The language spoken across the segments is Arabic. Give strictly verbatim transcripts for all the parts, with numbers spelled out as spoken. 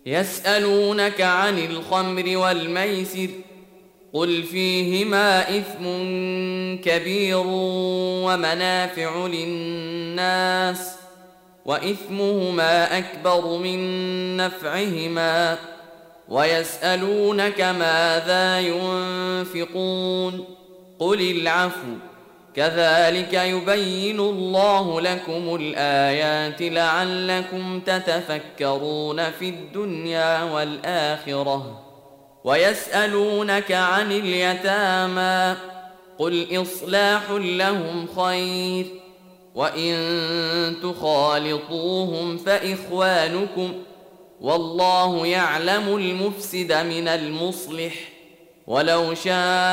يسألونك عن الخمر والميسر قل فيهما إثم كبير ومنافع للناس وإثمهما أكبر من نفعهما ويسألونك ماذا ينفقون قل العفو كذلك يبين الله لكم الآيات لعلكم تتفكرون في الدنيا والآخرة ويسألونك عن اليتامى قل إصلاح لهم خير وإن تخالطوهم فإخوانكم والله يعلم المفسد من المصلح ولو شاء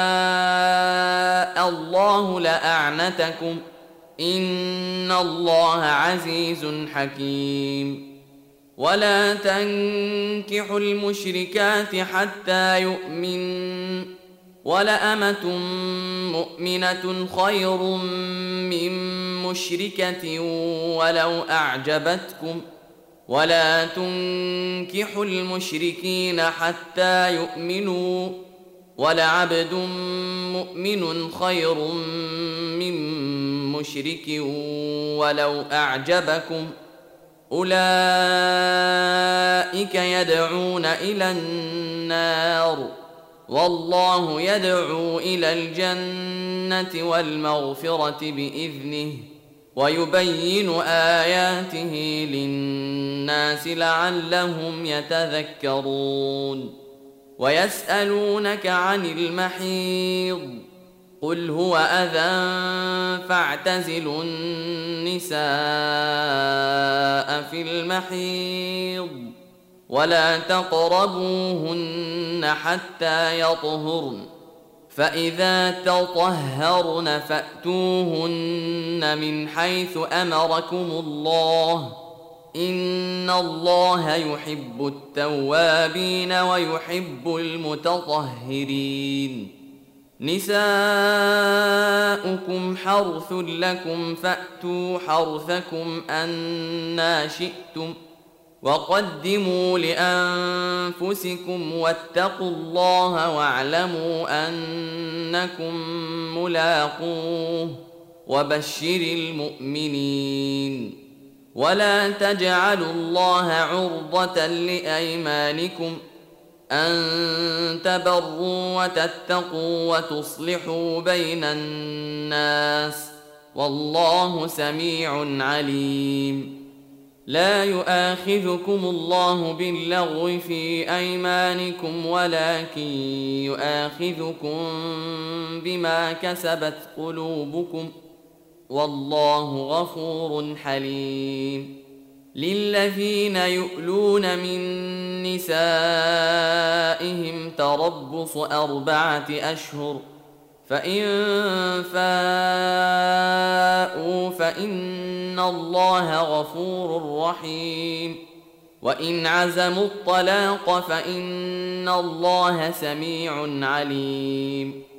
الله لأعنتكم إن الله عزيز حكيم ولا تنكحوا المشركات حتى يؤمن ولأمة مؤمنة خير من مشركة ولو أعجبتكم ولا تنكحوا المشركين حتى يؤمنوا ولعبد مؤمن خير من مشرك ولو أعجبكم أولئك يدعون إلى النار والله يدعو إلى الجنة والمغفرة بإذنه ويبين آياته للناس لعلهم يتذكرون ويسألونك عن المحيض قل هو أذى فاعتزلوا النساء في المحيض ولا تقربوهن حتى يطهرن فإذا تطهرن فأتوهن من حيث أمركم الله إن الله يحب التوابين ويحب المتطهرين نساؤكم حرث لكم فأتوا حرثكم أنى شئتم وقدموا لأنفسكم واتقوا الله واعلموا أنكم ملاقوه وبشر المؤمنين ولا تجعلوا الله عرضة لأيمانكم أن تبروا وتتقوا وتصلحوا بين الناس والله سميع عليم لا يؤاخذكم الله باللغو في أيمانكم ولكن يؤاخذكم بما كسبت قلوبكم والله غفور حليم للذين يؤلون من نسائهم تربص أربعة أشهر فإن فاءوا فإن الله غفور رحيم وإن عزموا الطلاق فإن الله سميع عليم